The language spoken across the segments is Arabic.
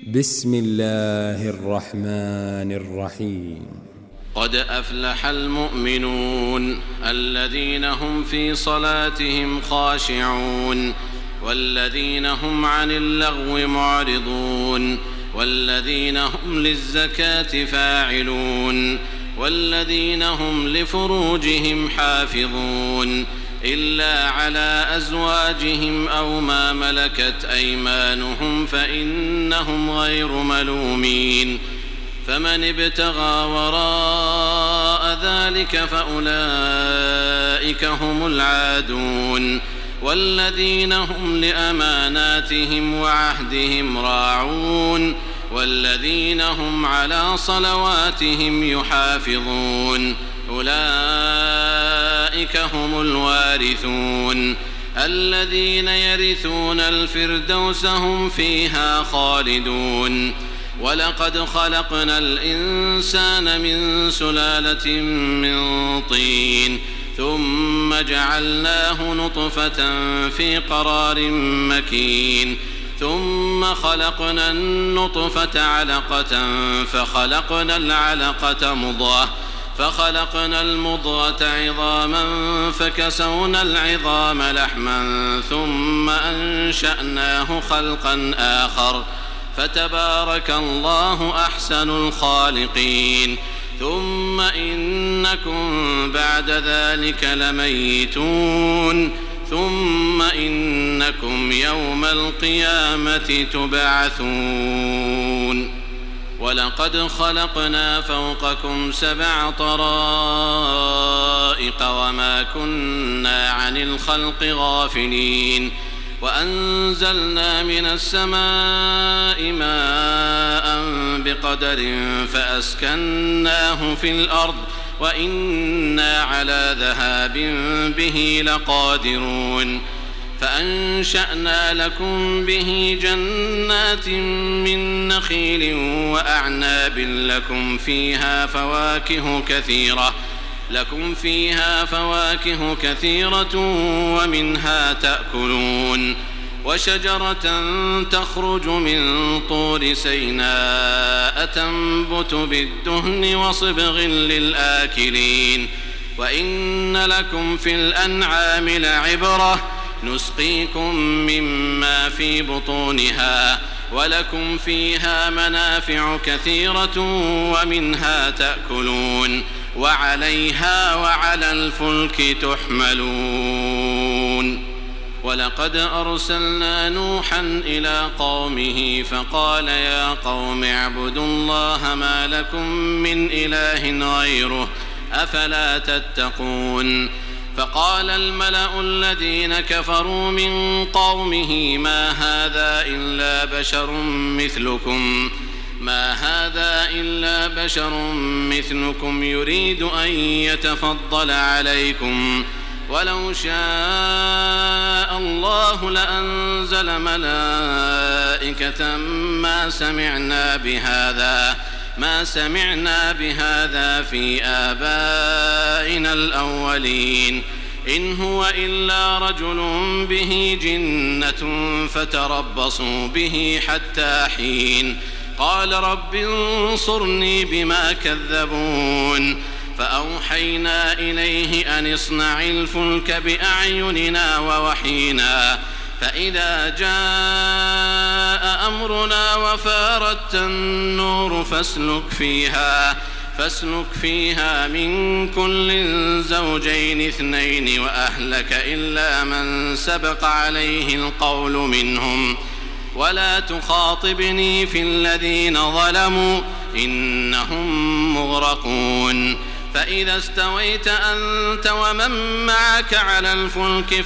بسم الله الرحمن الرحيم. قد أفلح المؤمنون الذين هم في صلاتهم خاشعون والذين هم عن اللغو معرضون والذين هم للزكاة فاعلون والذين هم لفروجهم حافظون إلا على أزواجهم أو ما ملكت أيمانهم فإنهم غير ملومين. فمن ابتغى وراء ذلك فأولئك هم العادون والذين هم لأماناتهم وعهدهم راعون والذين هم على صلواتهم يحافظون أولئك هم الوارثون الذين يرثون الفردوس هم فيها خالدون. ولقد خلقنا الإنسان من سلالة من طين ثم جعلناه نطفة في قرار مكين ثم خلقنا النطفة علقة فخلقنا العلقة مضغة فخلقنا المضغة عظاما فكسونا العظام لحما ثم أنشأناه خلقا آخر فتبارك الله أحسن الخالقين. ثم إنكم بعد ذلك لميتون ثم إنكم يوم القيامة تبعثون. ولقد خلقنا فوقكم 7 طرائق وما كنا عن الخلق غافلين وأنزلنا من السماء ماء بقدر فأسكناه في الأرض وإنا على ذهاب به لقادرون. فأنشأنا لكم به جنات من نخيل وأعناب لكم فيها فواكه كثيرة ومنها تأكلون. وشجرة تخرج من طور سيناء تنبت بالدهن وصبغ للآكلين. وإن لكم في الأنعام لعبرة نسقيكم مما في بطونها ولكم فيها منافع كثيرة ومنها تأكلون وعليها وعلى الفلك تحملون. ولقد أرسلنا نوحا إلى قومه فقال يا قوم اعبدوا الله ما لكم من إله غيره أفلا تتقون. فقال الملأ الذين كفروا من قومه ما هذا إلا بشر مثلكم يريد أن يتفضل عليكم ولو شاء الله لأنزل ملائكة ما سمعنا بهذا في آبائنا الأولين إن هو إلا رجل به جنة فتربصوا به حتى حين. قال رب انصرني بما كذبون. فأوحينا إليه أن اصنع الفلك بأعيننا ووحينا فإذا جاء أمرنا وفارت النور فاسلك فيها من كل زوجين 2 وأهلك إلا من سبق عليه القول منهم ولا تخاطبني في الذين ظلموا إنهم مغرقون. فإذا استويت أنت ومن معك على الفلك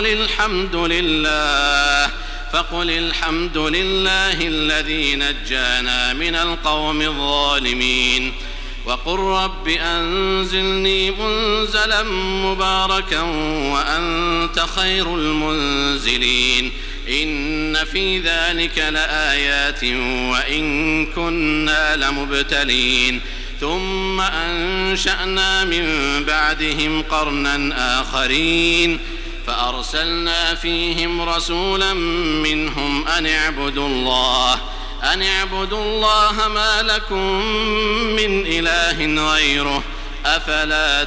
فقل الحمد لله الذي نجانا من القوم الظالمين. وقل رب أنزلني منزلا مباركا وأنت خير المنزلين. إن في ذلك لآيات وإن كنا لمبتلين. ثم أنشأنا من بعدهم قرنا آخرين فأرسلنا فيهم رسولا منهم أن اعبدوا أن اعبدوا الله ما لكم من إله غيره أفلا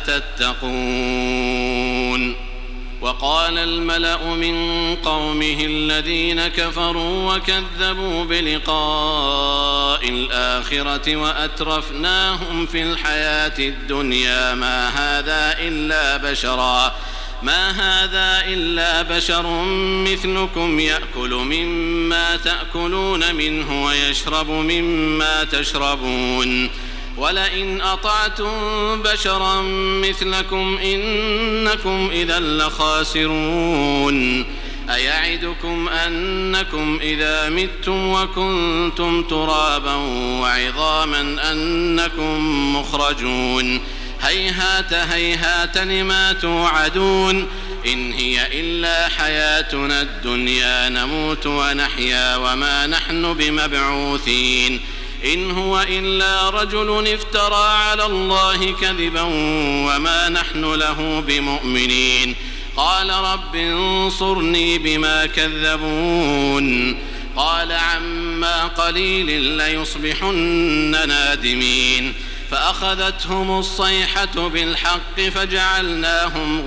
تتقون. وقال الملأ من قومه الذين كفروا وكذبوا بلقاء الآخرة وأترفناهم في الحياة الدنيا ما هذا إلا بشر مثلكم يأكل مما تأكلون منه ويشرب مما تشربون ولئن أطعتم بشرا مثلكم إنكم إذا لخاسرون. أيعدكم أنكم إذا متم وكنتم ترابا وعظاما أنكم مخرجون هيهات هيهات لما توعدون إن هي إلا حياتنا الدنيا نموت ونحيا وما نحن بمبعوثين إن هو إلا رجل افترى على الله كذبا وما نحن له بمؤمنين. قال رب انصرني بما كذبون. قال عما قليل ليصبحن نادمين. فأخذتهم الصيحة بالحق فجعلناهم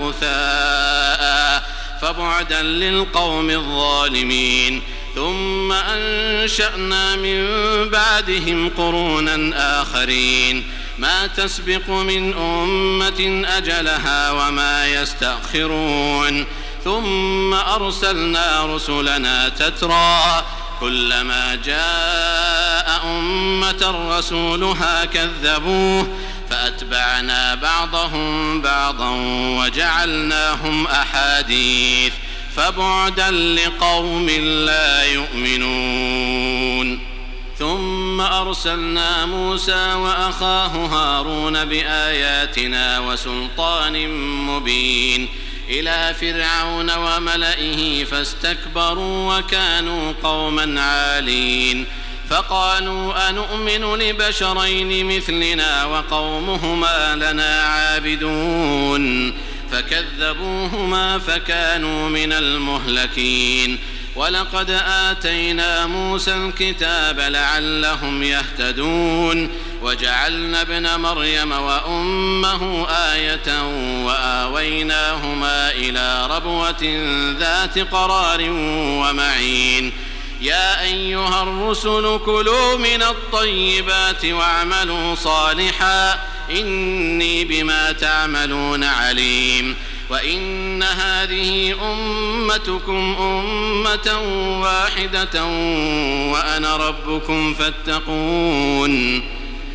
غثاء فبعدا للقوم الظالمين. ثم أنشأنا من بعدهم قرونا آخرين ما تسبق من أمة أجلها وما يستأخرون. ثم أرسلنا رسلنا تترى كلما جاء أمة رسولها كذبوه فأتبعنا بعضهم بعضا وجعلناهم أحاديث فبعدا لقوم لا يؤمنون. ثم أرسلنا موسى وأخاه هارون بآياتنا وسلطان مبين إلى فرعون وملئه فاستكبروا وكانوا قوما عالين. فقالوا أنؤمن لبشرين مثلنا وقومهما لنا عابدون فكذبوهما فكانوا من المهلكين. ولقد آتينا موسى الكتاب لعلهم يهتدون وجعلنا ابن مريم وأمه آية وآويناهما إلى ربوة ذات قرار ومعين. يا أيها الرسل كلوا من الطيبات واعملوا صالحا إني بما تعملون عليم. وإن هذه أمتكم أمة واحدة وأنا ربكم فاتقون.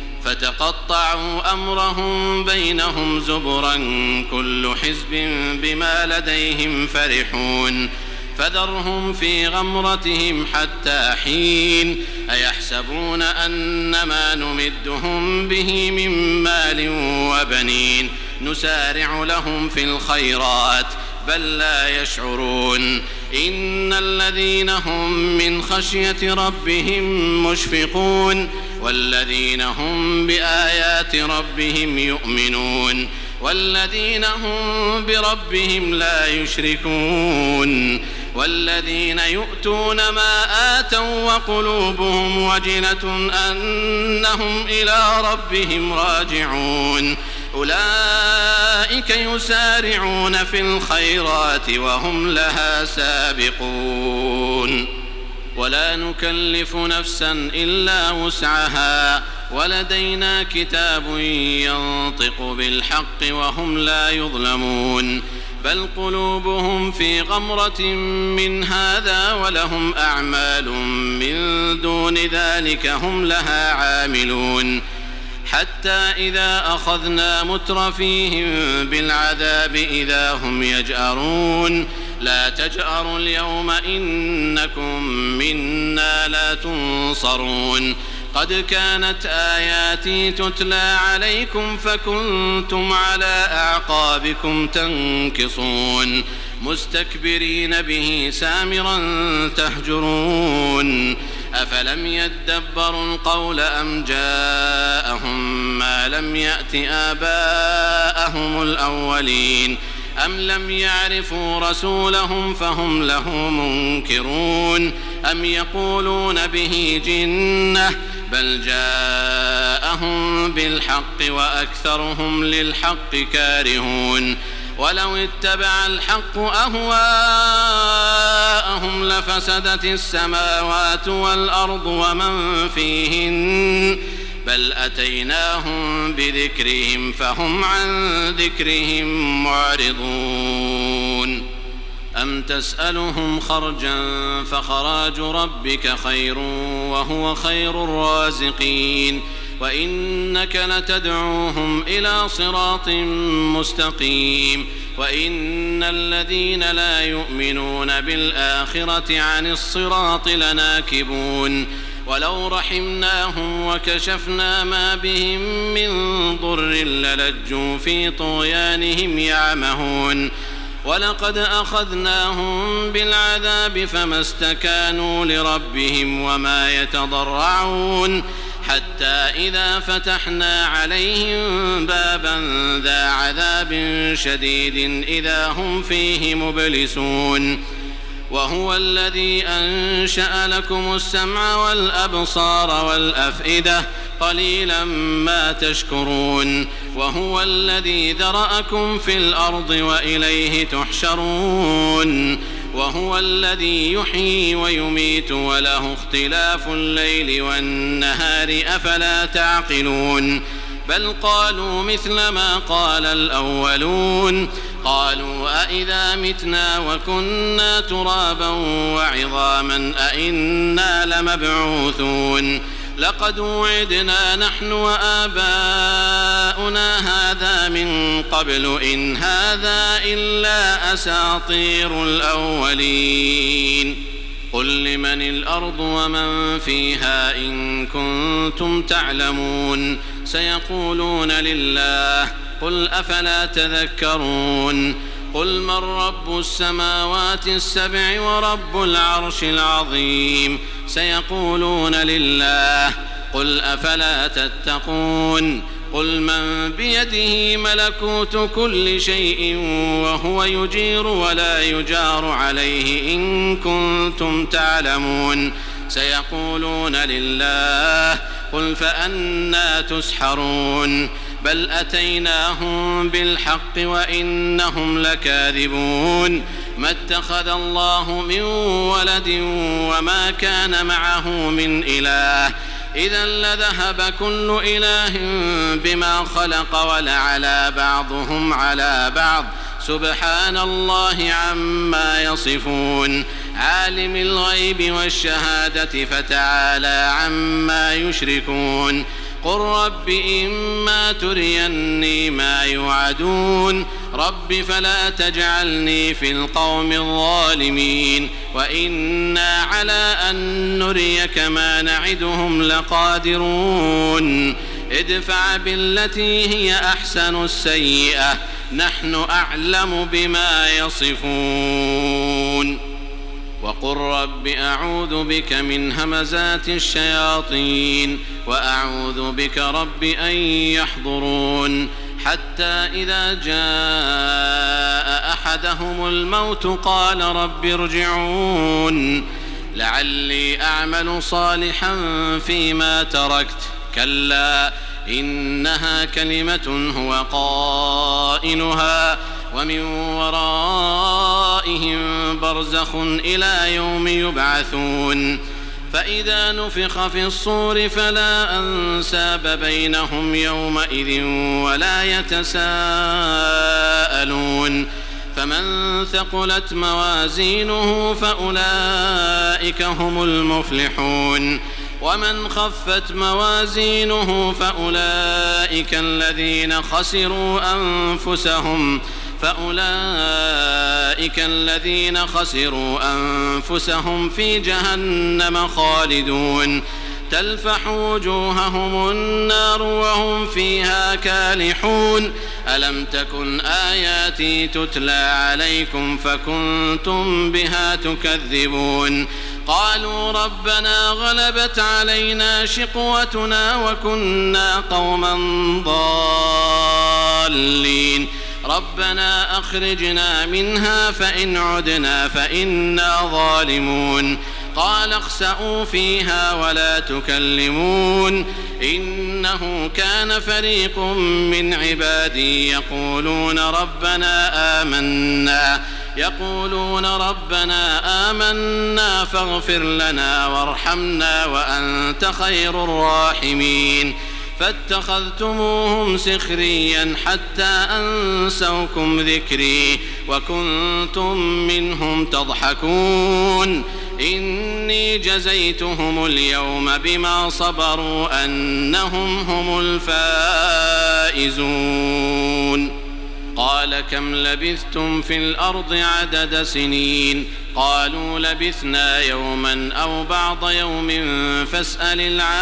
فتقطعوا أمرهم بينهم زبرا كل حزب بما لديهم فرحون. فذرهم في غمرتهم حتى حين. أيحسبون أنما نمدهم به من مال وبنين نسارع لهم في الخيرات بل لا يشعرون. إن الذين هم من خشية ربهم مشفقون والذين هم بآيات ربهم يؤمنون والذين هم بربهم لا يشركون والذين يؤتون ما آتوا وقلوبهم وجلة أنهم إلى ربهم راجعون أولئك يسارعون في الخيرات وهم لها سابقون. ولا نكلف نفسا إلا وسعها ولدينا كتاب ينطق بالحق وهم لا يظلمون. بل قلوبهم في غمرة من هذا ولهم أعمال من دون ذلك هم لها عاملون. حتى إذا أخذنا مترفيهم بالعذاب إذا هم يجأرون. لا تجأروا اليوم إنكم منا لا تنصرون. قد كانت آياتي تتلى عليكم فكنتم على أعقابكم تنكصون مستكبرين به سامرا تهجرون. أفلم يدبروا القول أم جاءهم ما لم يأت آباءهم الأولين أم لم يعرفوا رسولهم فهم له منكرون. أم يقولون به جنة بل جاءهم بالحق وأكثرهم للحق كارهون ولو اتبع الحق أهواءهم لفسدت السماوات والأرض ومن فيهن بل أتيناهم بذكرهم فهم عن ذكرهم معرضون أم تسألهم خرجا فخراج ربك خير وهو خير الرازقين وإنك لتدعوهم إلى صراط مستقيم وإن الذين لا يؤمنون بالآخرة عن الصراط لناكبون ولو رحمناهم وكشفنا ما بهم من ضر للجوا في طغيانهم يعمهون ولقد أخذناهم بالعذاب فما استكانوا لربهم وما يتضرعون حتى إذا فتحنا عليهم بابا ذا عذاب شديد إذا هم فيه مبلسون وهو الذي أنشأ لكم السمع والأبصار والأفئدة قليلا ما تشكرون وهو الذي ذرأكم في الأرض وإليه تحشرون وهو الذي يحيي ويميت وله اختلاف الليل والنهار أفلا تعقلون بل قالوا مثل ما قال الأولون قالوا أئذا متنا وكنا ترابا وعظاما أئنا لمبعوثون لقد وعدنا نحن وآباؤنا هذا من قبل إن هذا إلا أساطير الأولين قل لمن الأرض ومن فيها إن كنتم تعلمون سيقولون لله قل أفلا تذكرون قل من رب السماوات السبع ورب العرش العظيم سيقولون لله قل أفلا تتقون قل من بيده ملكوت كل شيء وهو يجير ولا يجار عليه إن كنتم تعلمون سيقولون لله قل فأنى تسحرون بل أتيناهم بالحق وإنهم لكاذبون ما اتخذ الله من ولد وما كان معه من إله إذا لذهب كل إله بما خلق ولعلى بعضهم على بعض سبحان الله عما يصفون عالم الغيب والشهادة فتعالى عما يشركون قل رب إما تريني ما يوعدون رب فلا تجعلني في القوم الظالمين وإنا على أن نريك ما نعدهم لقادرون ادفع بالتي هي أحسن السيئة نحن أعلم بما يصفون وقل رب أعوذ بك من همزات الشياطين وأعوذ بك رب أن يحضرون حتى إذا جاء أحدهم الموت قال رب ارجعون لعلي أعمل صالحا فيما تركت كلا إنها كلمة هو قائلها ومن ورائهم برزخ إلى يوم يبعثون فإذا نفخ في الصور فلا أنساب بينهم يومئذ ولا يتساءلون فمن ثقلت موازينه فأولئك هم المفلحون ومن خفت موازينه فأولئك الذين خسروا أنفسهم في جهنم خالدون تلفح وجوههم النار وهم فيها كالحون ألم تكن آياتي تتلى عليكم فكنتم بها تكذبون قالوا ربنا غلبت علينا شقوتنا وكنا قوما ضالين ربنا أخرجنا منها فإن عدنا فإنا ظالمون قال اخسئوا فيها ولا تكلمون إنه كان فريق من عبادي يقولون ربنا آمنا فاغفر لنا وارحمنا وأنت خير الراحمين فاتخذتموهم سخريا حتى أنسوكم ذكري وكنتم منهم تضحكون إني جزيتهم اليوم بما صبروا أنهم هم الفائزون قال كم لبثتم في الأرض عدد سنين قالوا لبثنا يوما أو بعض يوم فاسأل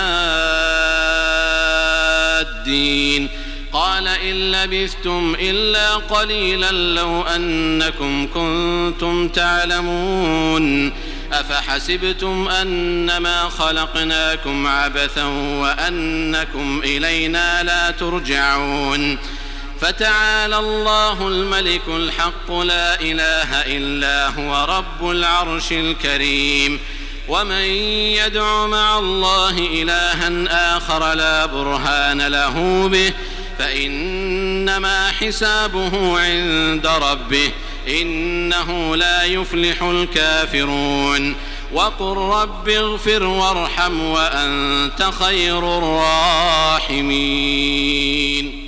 العادين قال إن لبثتم إلا قليلا لو أنكم كنتم تعلمون أفحسبتم أنما خلقناكم عبثا وأنكم إلينا لا ترجعون فتعالى الله الملك الحق لا إله إلا هو رب العرش الكريم ومن يدع مع الله إلها آخر لا برهان له به فإنما حسابه عند ربه إنه لا يفلح الكافرون وقل رب اغفر وارحم وأنت خير الراحمين